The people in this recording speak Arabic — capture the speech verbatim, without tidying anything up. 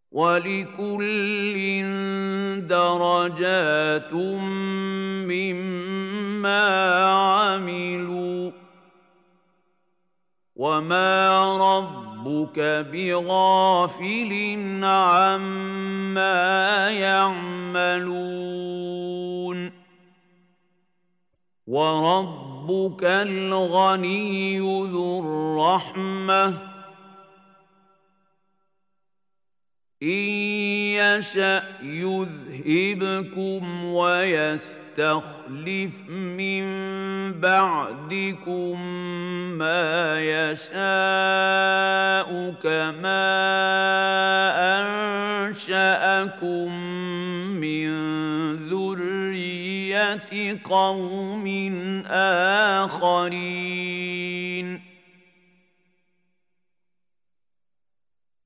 وَلِكُلٍّ دَرَجَاتٌ مِّمَّا عَمِلُوا ۚ وَمَا رَبُّكَ بِغَافِلٍ عَمَّا يَعْمَلُونَ وَرَبُّكَ الْغَنِيُّ ذُو الرَّحْمَةِ ۚ إِن يَشَأْ يُذْهِبْكُمْ وَيَسْتَخْلِفْ مِن بَعْدِكُم مَّا يَشَاءُ كَمَا أَنشَأَكُم مِّن ذُرِّيَّةِ قَوْمٍ آخَرِينَ